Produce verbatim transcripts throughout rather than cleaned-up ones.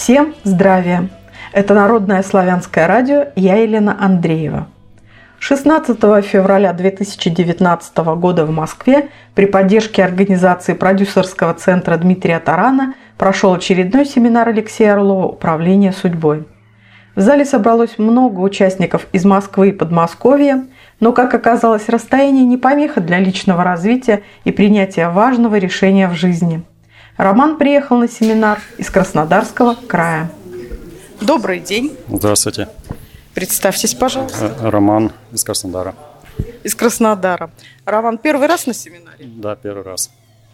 Всем здравия! Это Народное славянское радио, я Елена Андреева. шестнадцатого февраля две тысячи девятнадцатого года в Москве при поддержке организации продюсерского центра Дмитрия Тарана прошел очередной семинар Алексея Орлова «Управление судьбой». В зале собралось много участников из Москвы и Подмосковья, но, как оказалось, расстояние не помеха для личного развития и принятия важного решения в жизни. Роман приехал на семинар из Краснодарского края. Добрый день. Здравствуйте. Представьтесь, пожалуйста. Роман из Краснодара. Из Краснодара. Роман, первый раз на семинаре? Да, первый раз.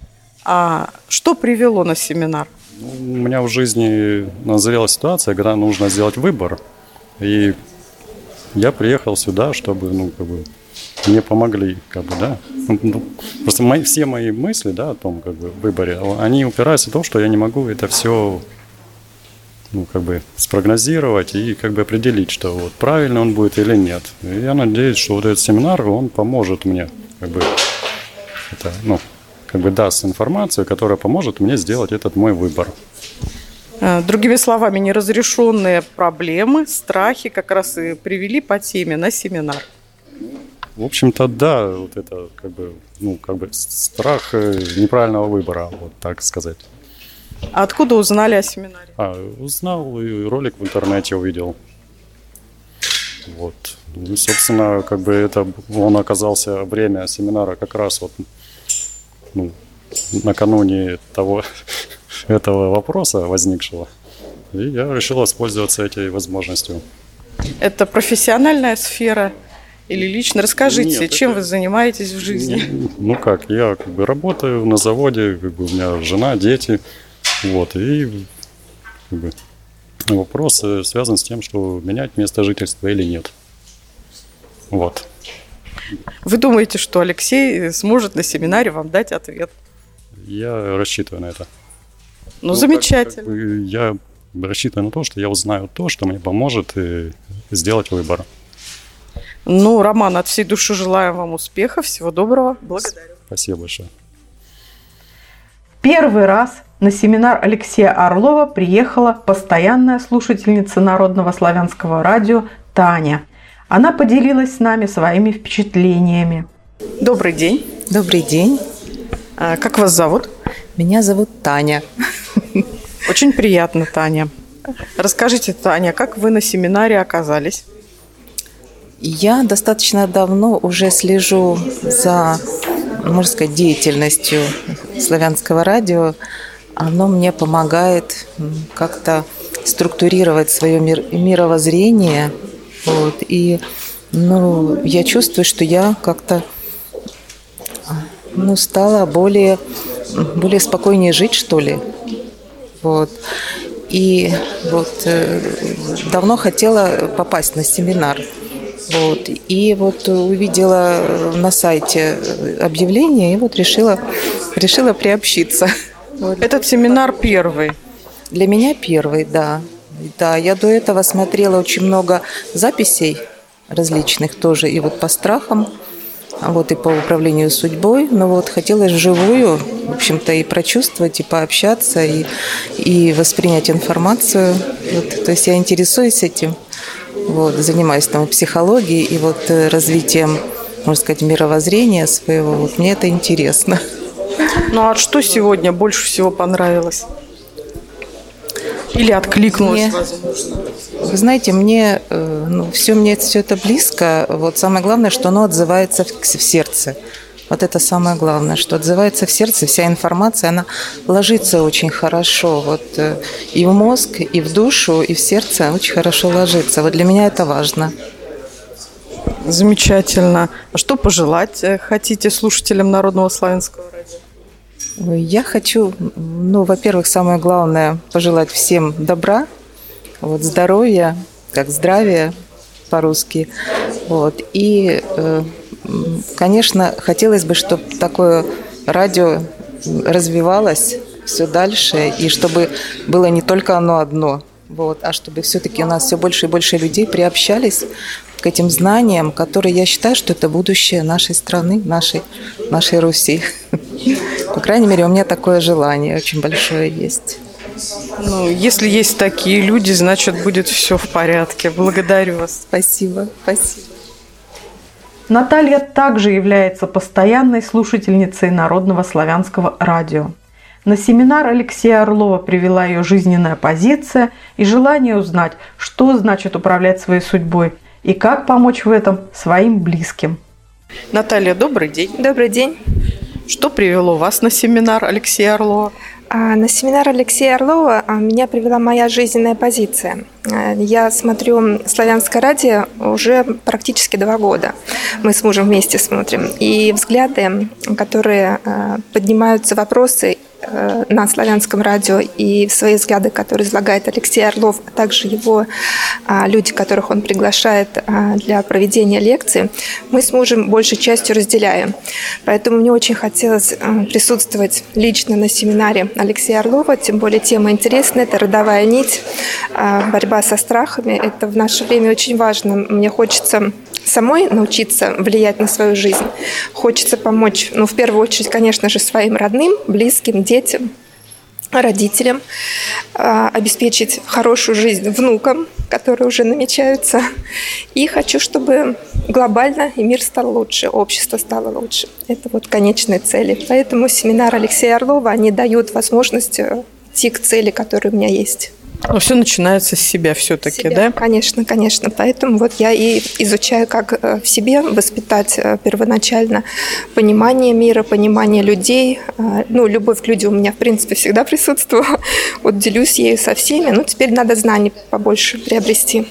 А что привело на семинар? У меня в жизни назрела ситуация, когда нужно сделать выбор. И я приехал сюда, чтобы, ну, как бы, мне помогли, как бы, да. Ну, просто мои, все мои мысли, да, о том, как бы, выборе, они упираются в то, что я не могу это все, ну, как бы, спрогнозировать и, как бы, определить, что вот правильно он будет или нет. И я надеюсь, что вот этот семинар, он поможет мне, как бы, это, ну, как бы даст информацию, которая поможет мне сделать этот мой выбор. Другими словами, неразрешенные проблемы, страхи как раз и привели по теме на семинар. В общем-то, да, вот это как бы, ну, как бы страх неправильного выбора, вот так сказать. А откуда узнали о семинаре? А, узнал, и ролик в интернете увидел. Вот. И, собственно, как бы это, он оказался, время семинара как раз вот, ну, накануне того, этого вопроса возникшего. И я решил воспользоваться этой возможностью. Это профессиональная сфера или лично? Расскажите, Нет, чем это... вы занимаетесь в жизни? Ну как, я как бы работаю на заводе, как бы у меня жена, дети. Вот, и как бы, вопрос связан с тем, что менять место жительства или нет. Вот. Вы думаете, что Алексей сможет на семинаре вам дать ответ? Я рассчитываю на это. Ну, ну замечательно. Как, как бы, я рассчитываю на то, что я узнаю то, что мне поможет сделать выбор. Ну, Роман, от всей души желаем вам успеха, всего доброго. Благодарю. Спасибо большое. Первый раз на семинар Алексея Орлова приехала постоянная слушательница Народного славянского радио Таня. Она поделилась с нами своими впечатлениями. Добрый день. Добрый день. А как вас зовут? Меня зовут Таня. Очень приятно, Таня. Расскажите, Таня, как вы на семинаре оказались? Я достаточно давно уже слежу за, можно сказать, деятельностью славянского радио. Оно мне помогает как-то структурировать свое мир, мировоззрение. Вот. И ну, я чувствую, что я как-то ну, стала более, более спокойнее жить, что ли. Вот. И вот э, давно хотела попасть на семинар. Вот. И вот увидела на сайте объявление и вот решила, решила приобщиться. Вот. Этот семинар первый? Для меня первый, да. Да, я до этого смотрела очень много записей различных тоже, и вот по страхам, вот и по управлению судьбой, но вот хотелось вживую, в общем-то, и прочувствовать, и пообщаться, и, и воспринять информацию. Вот, то есть я интересуюсь этим, вот, занимаюсь там психологией и вот развитием, можно сказать, мировоззрения своего. Вот мне это интересно. Ну а что сегодня больше всего понравилось? Или откликнулось, мне, возможно? Вы знаете, мне, ну, все мне все это близко. Вот самое главное, что оно отзывается в, в сердце. Вот это самое главное, что отзывается в сердце. Вся информация, она ложится очень хорошо. Вот и в мозг, и в душу, и в сердце очень хорошо ложится. Вот для меня это важно. Замечательно. А что пожелать хотите слушателям Народного славянского радио? Я хочу, ну, во-первых, самое главное, пожелать всем добра, вот, здоровья, как здравие по-русски. Вот, и, конечно, хотелось бы, чтобы такое радио развивалось все дальше, и чтобы было не только оно одно, вот, а чтобы все-таки у нас все больше и больше людей приобщались к этим знаниям, которые, я считаю, что это будущее нашей страны, нашей, нашей Руси. По крайней мере, у меня такое желание очень большое есть. Ну, если есть такие люди, значит, будет все в порядке. Благодарю вас. Спасибо, спасибо. Наталья также является постоянной слушательницей Народного славянского радио. На семинар Алексея Орлова привела ее жизненная позиция и желание узнать, что значит управлять своей судьбой и как помочь в этом своим близким. Наталья, добрый день. Добрый день. Что привело вас на семинар Алексея Орлова? А, На семинар Алексея Орлова а, меня привела моя жизненная позиция. А, Я смотрю «Славянское радио» уже практически два года. Мы с мужем вместе смотрим. И взгляды, которые а, поднимаются, вопросы а, на «Славянском радио», и свои взгляды, которые излагает Алексей Орлов, а также его а, люди, которых он приглашает а, для проведения лекций, мы с мужем большей частью разделяем. Поэтому мне очень хотелось а, присутствовать лично на семинаре Алексея Орлова, тем более тема интересная, это родовая нить, борьба со страхами. Это в наше время очень важно. Мне хочется самой научиться влиять на свою жизнь. Хочется помочь, ну, в первую очередь, конечно же, своим родным, близким, детям, родителям, обеспечить хорошую жизнь внукам, которые уже намечаются. И хочу, чтобы глобально и мир стал лучше, общество стало лучше. Это вот конечные цели. Поэтому семинар Алексея Орлова, они дают возможность идти к цели, которая у меня есть. Но все начинается с себя все-таки, себя, да? Конечно, конечно. Поэтому вот я и изучаю, как в себе воспитать первоначально понимание мира, понимание людей. Ну, любовь к людям у меня, в принципе, всегда присутствовала. Вот делюсь ею со всеми. Ну, теперь надо знаний побольше приобрести.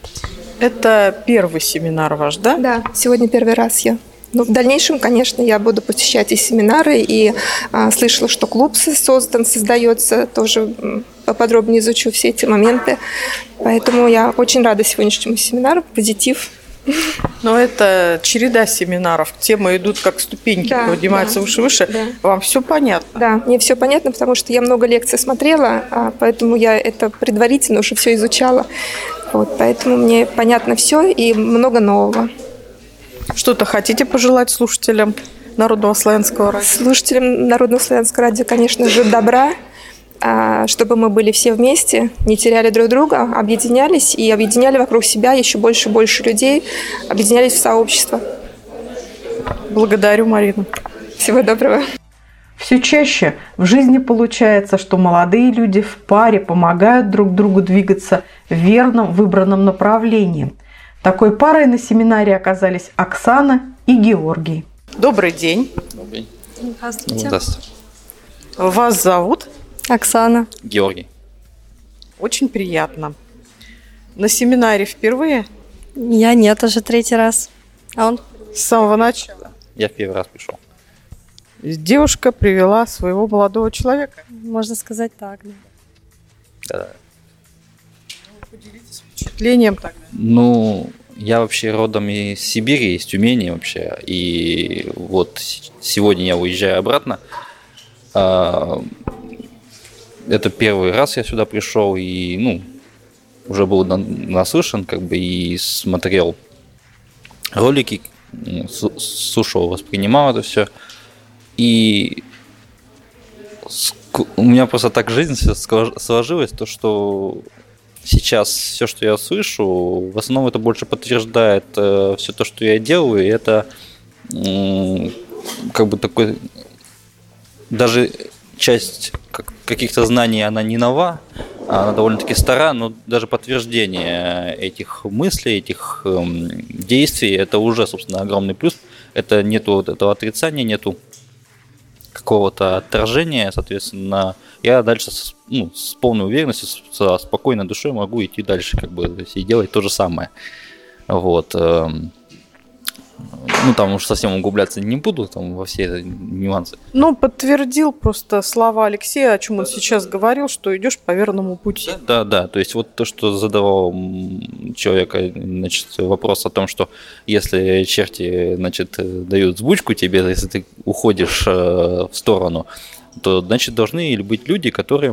Это первый семинар ваш, да? Да, сегодня первый раз я. Но в дальнейшем, конечно, я буду посещать и семинары, и а, слышала, что клуб создан, создается, тоже поподробнее изучу все эти моменты. Поэтому я очень рада сегодняшнему семинару, позитив. Но это череда семинаров, темы идут как ступеньки, Да, поднимаются да, выше-выше. да. Вам все понятно? Да, мне все понятно, потому что я много лекций смотрела, а, поэтому я это предварительно уже все изучала. Вот, поэтому мне понятно все и много нового. Что-то хотите пожелать слушателям Народного славянского радио? Слушателям Народного славянского радио, конечно же, добра, чтобы мы были все вместе, не теряли друг друга, объединялись и объединяли вокруг себя еще больше и больше людей, объединялись в сообщество. Благодарю, Марина. Всего доброго. Все чаще в жизни получается, что молодые люди в паре помогают друг другу двигаться в верном выбранном направлении. Такой парой на семинаре оказались Оксана и Георгий. Добрый день. Добрый день. Здравствуйте. Здравствуйте. Вас зовут? Оксана. Георгий. Очень приятно. На семинаре впервые? Я нет, уже третий раз. А он? С самого начала? Я в первый раз пришел. Девушка привела своего молодого человека? Можно сказать так, да. Да. Поделитесь впечатлением тогда. Ну, я вообще родом из Сибири, из Тюмени вообще. И вот сегодня я уезжаю обратно. Это первый раз я сюда пришел и, ну, уже был наслышан, как бы, и смотрел ролики, слушал, воспринимал это все. И у меня просто так жизнь сложилась, то, что сейчас все, что я слышу, в основном это больше подтверждает э, все то, что я делаю, и это э, как бы такой, даже часть как, каких-то знаний, она не нова, она довольно-таки стара, но даже подтверждение этих мыслей, этих э, действий, это уже, собственно, огромный плюс. Это нету вот этого отрицания, нету какого-то отторжения, соответственно, я дальше с, ну, с полной уверенностью, со спокойной душой могу идти дальше, как бы, и делать то же самое. Вот. Ну, там уж совсем углубляться не буду, там, во все эти нюансы. Ну, подтвердил просто слова Алексея, о чем он сейчас говорил, что идешь по верному пути. Да, да, да. То есть вот то, что задавал человек, значит, вопрос о том, что если черти, значит, дают сбучку тебе, если ты уходишь в сторону, то, значит, должны быть люди, которые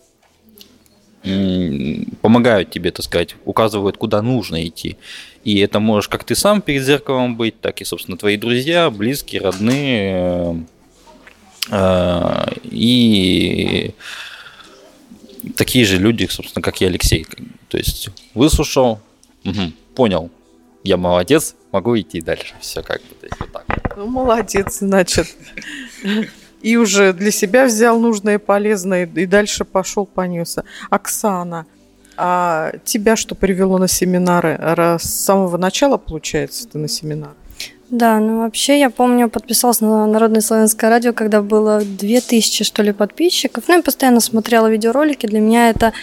помогают тебе, так сказать, указывают, куда нужно идти. И это можешь как ты сам перед зеркалом быть, так и, собственно, твои друзья, близкие, родные. И такие же люди, собственно, как и Алексей. То есть выслушал, угу, понял, я молодец, могу идти дальше. Все как бы, то есть, вот так. Ну, молодец, значит. И уже для себя взял нужное и полезное, и дальше пошел, понесся. Оксана, а тебя что привело на семинары? С самого начала, получается, ты на семинар? Да, ну вообще я помню, подписалась на Народное славянское радио, когда было две тысячи, что ли, подписчиков. Ну, я постоянно смотрела видеоролики. Для меня это...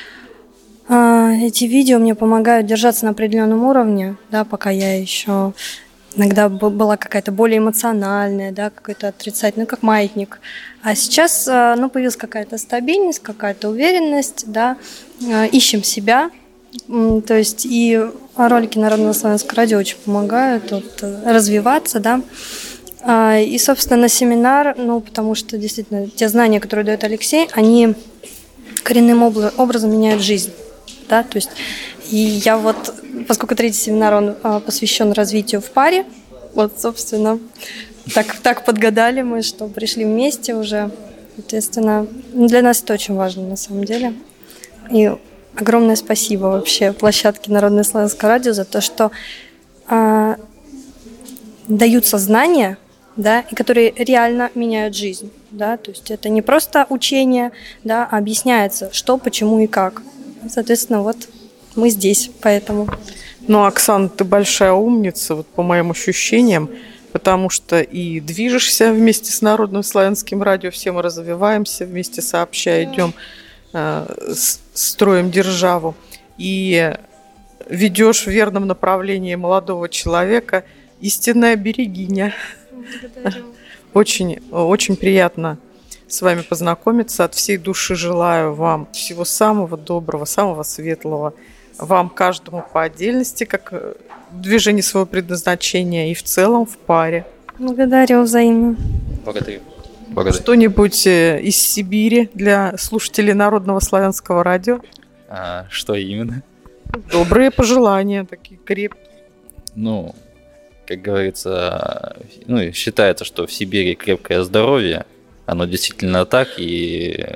Эти видео мне помогают держаться на определенном уровне, да, пока я еще... Иногда была какая-то более эмоциональная, да, какой-то отрицательный, ну, как маятник. А сейчас, ну, появилась какая-то стабильность, какая-то уверенность, да, ищем себя. То есть и ролики Народного славянского радио очень помогают вот, развиваться, да. И, собственно, на семинар, ну, потому что действительно те знания, которые дает Алексей, они коренным образом меняют жизнь, да, то есть и я вот, поскольку третий семинар, он а, посвящен развитию в паре, вот, собственно, так, так подгадали мы, что пришли вместе уже. Соответственно, для нас это очень важно на самом деле. И огромное спасибо вообще площадке Народное славянское радио за то, что а, даются знания, да, и которые реально меняют жизнь. Да, то есть это не просто учение, да, а объясняется, что, почему и как. Соответственно, вот мы здесь, поэтому. Ну, Оксана, ты большая умница, вот по моим ощущениям, потому что и движешься вместе с Народным славянским радио, все мы развиваемся, вместе сообща идем, э, строим державу, и ведешь в верном направлении молодого человека, истинная берегиня. Очень, очень приятно с вами познакомиться. От всей души желаю вам всего самого доброго, самого светлого. Вам каждому по отдельности, как в движении своего предназначения, и в целом в паре. Благодарю взаимно. Благодарю. Благодарю. Что-нибудь из Сибири для слушателей Народного славянского радио? А, что именно? Добрые пожелания, такие крепкие. Ну, как говорится, ну, считается, что в Сибири крепкое здоровье. Оно действительно так, и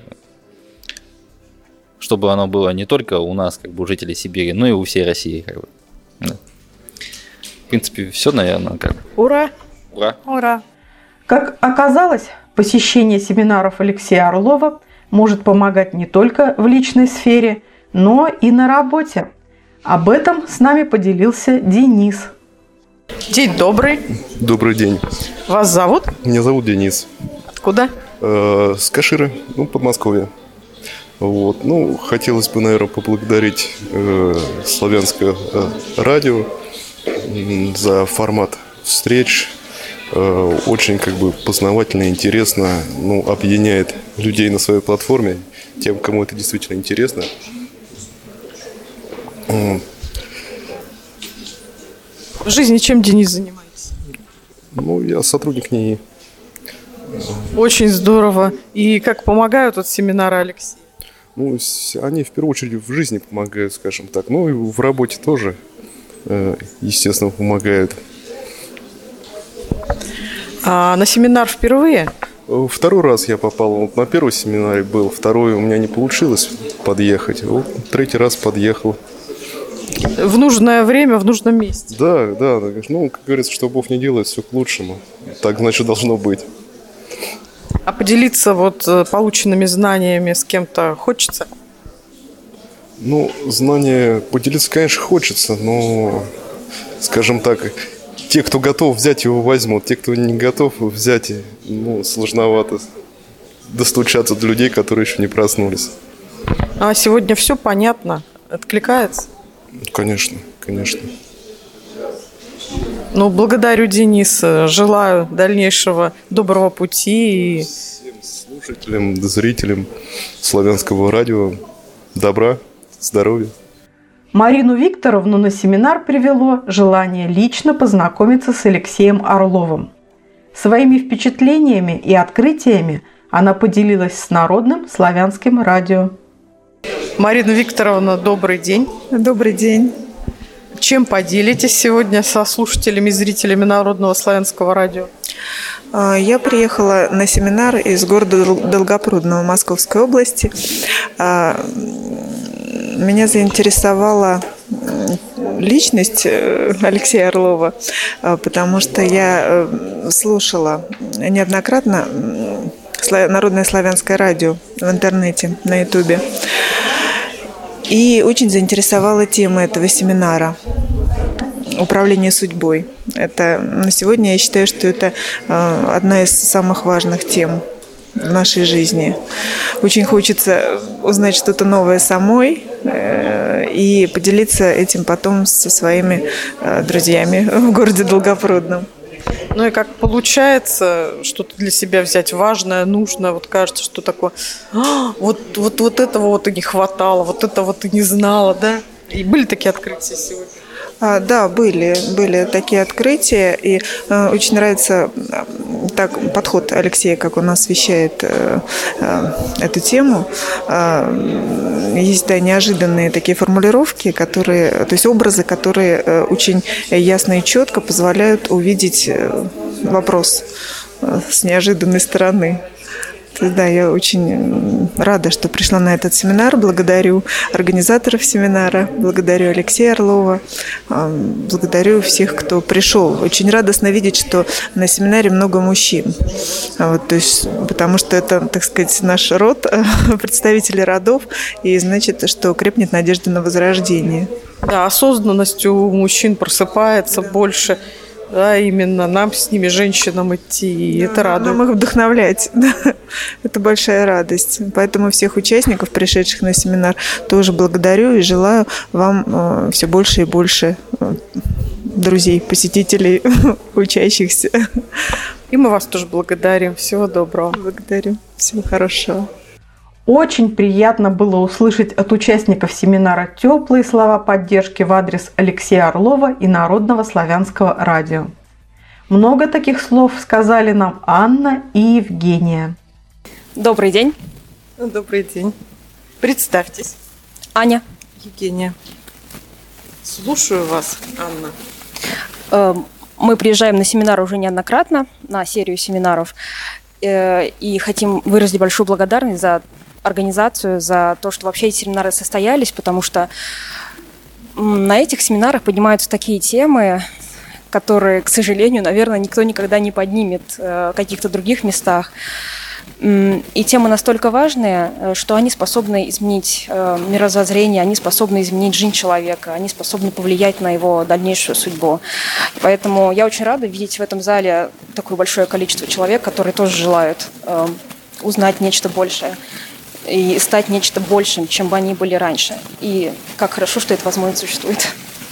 чтобы оно было не только у нас, как бы у жителей Сибири, но и у всей России, как бы. Да. В принципе, все, наверное, как. Ура! Ура! Ура! Как оказалось, посещение семинаров Алексея Орлова может помогать не только в личной сфере, но и на работе. Об этом с нами поделился Денис. День добрый. Добрый день. Вас зовут? Меня зовут Денис. Откуда? Э, с Каширы, ну, Подмосковья. Вот. Ну, хотелось бы, наверное, поблагодарить э, Славянское э, радио э, за формат встреч. Э, очень как бы познавательно и интересно. Ну, объединяет людей на своей платформе, тем, кому это действительно интересно. Э. В жизни чем Денис занимается? Ну, я сотрудник НИИ. Очень здорово. И как помогают вот семинары Алексея? Ну, они в первую очередь в жизни помогают, скажем так. Ну, и в работе тоже, естественно, помогают. А на семинар впервые? Второй раз я попал. Вот на первый семинаре был, второй у меня не получилось подъехать. Вот третий раз подъехал. В нужное время, в нужном месте. Да, да. Ну, как говорится, что Бог не делает, все к лучшему. Так, значит, должно быть. А поделиться вот полученными знаниями с кем-то хочется? Ну, знания поделиться, конечно, хочется, но, скажем так, те, кто готов взять, его возьмут. Те, кто не готов взять, ну, сложновато достучаться до людей, которые еще не проснулись. А сегодня все понятно? Откликается? Конечно, конечно. Ну, благодарю, Денис. Желаю дальнейшего доброго пути. И... Всем слушателям, зрителям Славянского радио добра, здоровья. Марину Викторовну на семинар привело желание лично познакомиться с Алексеем Орловым. Своими впечатлениями и открытиями она поделилась с Народным славянским радио. Марина Викторовна, добрый день. Добрый день. Чем поделитесь сегодня со слушателями и зрителями Народного славянского радио? Я приехала на семинар из города Долгопрудного Московской области. Меня заинтересовала личность Алексея Орлова, потому что я слушала неоднократно Народное славянское радио в интернете, на Ютубе. И очень заинтересовала тема этого семинара «Управление судьбой». Это, на сегодня я считаю, что это одна из самых важных тем в нашей жизни. Очень хочется узнать что-то новое самой и поделиться этим потом со своими друзьями в городе Долгопрудном. Ну и как получается что-то для себя взять важное, нужное, вот кажется, что такое, а, вот, вот, вот этого вот и не хватало, вот это вот и не знала, да? И были такие открытия сегодня? А, да, были, были такие открытия, и э, очень нравится э, так, подход Алексея, как он освещает э, э, эту тему. Э, есть, да, неожиданные такие формулировки, которые, то есть образы, которые э, очень ясно и четко позволяют увидеть э, вопрос э, с неожиданной стороны. Да, я очень рада, что пришла на этот семинар. Благодарю организаторов семинара, благодарю Алексея Орлова, благодарю всех, кто пришел. Очень радостно видеть, что на семинаре много мужчин. Вот, то есть, потому что это, так сказать, наш род, представители родов, и значит, что крепнет надежда на возрождение. Да, осознанность у мужчин просыпается, да, больше. Да, именно нам с ними, женщинам, идти, и да, это радует. Нам их вдохновлять, да. Это большая радость. Поэтому всех участников, пришедших на семинар, тоже благодарю и желаю вам э, все больше и больше э, друзей, посетителей, учащихся. И мы вас тоже благодарим. Всего доброго. Благодарю. Всего хорошего. Очень приятно было услышать от участников семинара теплые слова поддержки в адрес Алексея Орлова и Народного славянского радио. Много таких слов сказали нам Анна и Евгения. Добрый день. Добрый день. Представьтесь. Аня. Евгения. Слушаю вас, Анна. Мы приезжаем на семинар уже неоднократно, на серию семинаров, и хотим выразить большую благодарность за организацию, за то, что вообще эти семинары состоялись, потому что на этих семинарах поднимаются такие темы, которые, к сожалению, наверное, никто никогда не поднимет в каких-то других местах. И темы настолько важные, что они способны изменить мировоззрение, они способны изменить жизнь человека, они способны повлиять на его дальнейшую судьбу. Поэтому я очень рада видеть в этом зале такое большое количество человек, которые тоже желают узнать нечто большее и стать нечто большим, чем бы они были раньше. И как хорошо, что эта возможность существует.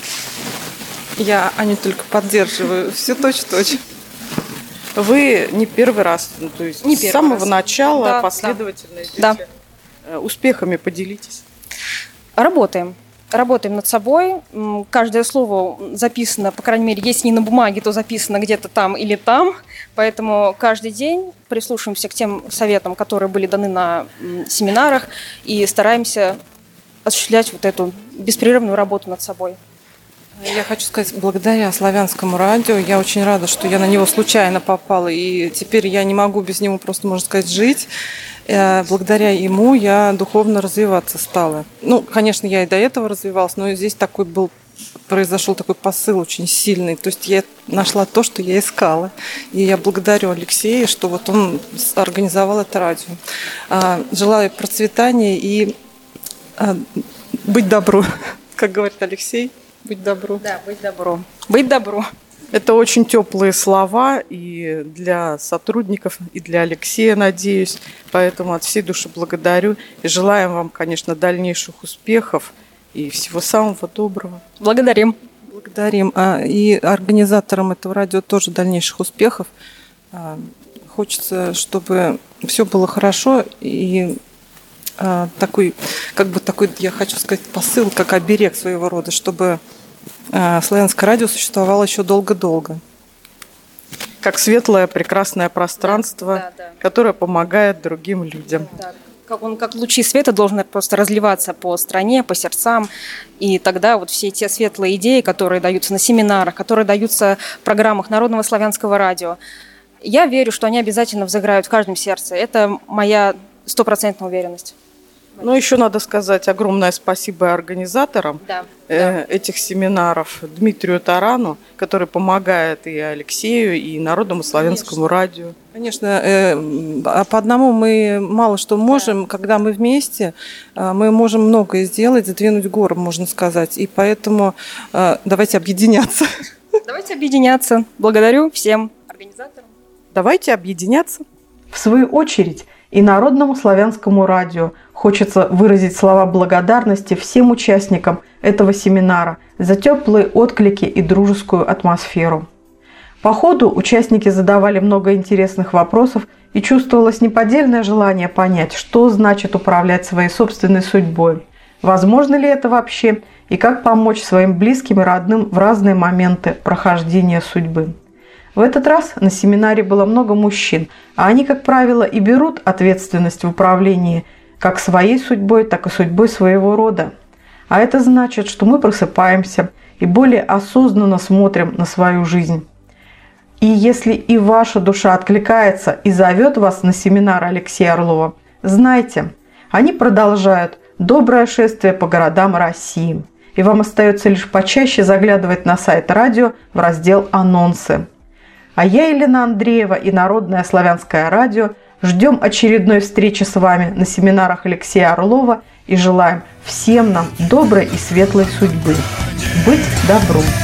Я, Аню, только поддерживаю. Все точь-в-точь. Вы не первый раз, ну, то есть не с самого раз. начала да, последовательно да. идете. Да. Успехами поделитесь. Работаем. Работаем над собой. Каждое слово записано, по крайней мере, если не на бумаге, то записано где-то там или там. Поэтому каждый день прислушиваемся к тем советам, которые были даны на семинарах, и стараемся осуществлять вот эту беспрерывную работу над собой. Я хочу сказать, благодаря славянскому радио, я очень рада, что я на него случайно попала, и теперь я не могу без него просто, можно сказать, жить. Благодаря ему я духовно развиваться стала. Ну, конечно, я и до этого развивалась, но здесь такой был, произошел такой посыл очень сильный. То есть я нашла то, что я искала. И я благодарю Алексея, что вот он организовал это радио. Желаю процветания и быть добру, как говорит Алексей. Быть добру. Да, быть добру. Быть добру. Это очень теплые слова и для сотрудников, и для Алексея, надеюсь. Поэтому от всей души благодарю. И желаем вам, конечно, дальнейших успехов и всего самого доброго. Благодарим. Благодарим. И организаторам этого радио тоже дальнейших успехов. Хочется, чтобы все было хорошо и такой, как бы такой, я хочу сказать, посыл, как оберег своего рода, чтобы славянское радио существовало еще долго-долго. Как светлое, прекрасное пространство, да, да, да. которое помогает другим людям. Да. Как он, как лучи света, должен просто разливаться по стране, по сердцам. И тогда вот все те светлые идеи, которые даются на семинарах, которые даются в программах Народного славянского радио, Я верю, что они обязательно взыграют в каждом сердце. Это моя стопроцентная уверенность. Ну, еще надо сказать огромное спасибо организаторам Да, э, да. этих семинаров, Дмитрию Тарану, который помогает и Алексею, и Народному славянскому радио. Конечно, э, а по одному мы мало что можем, когда мы вместе, э, мы можем многое сделать, задвинуть горы, можно сказать, и поэтому э, давайте объединяться. Давайте объединяться. Благодарю всем организаторам. Давайте объединяться. В свою очередь, и Народному славянскому радио хочется выразить слова благодарности всем участникам этого семинара за теплые отклики и дружескую атмосферу. По ходу участники задавали много интересных вопросов, и чувствовалось неподдельное желание понять, что значит управлять своей собственной судьбой, возможно ли это вообще, и как помочь своим близким и родным в разные моменты прохождения судьбы. В этот раз на семинаре было много мужчин, а они, как правило, и берут ответственность в управлении как своей судьбой, так и судьбой своего рода. А это значит, что мы просыпаемся и более осознанно смотрим на свою жизнь. И если и ваша душа откликается и зовет вас на семинар Алексея Орлова, знайте, они продолжают доброе шествие по городам России. И вам остается лишь почаще заглядывать на сайт радио в раздел «Анонсы». А я, Елена Андреева и Народное славянское радио ждем очередной встречи с вами на семинарах Алексея Орлова и желаем всем нам доброй и светлой судьбы. Быть добру!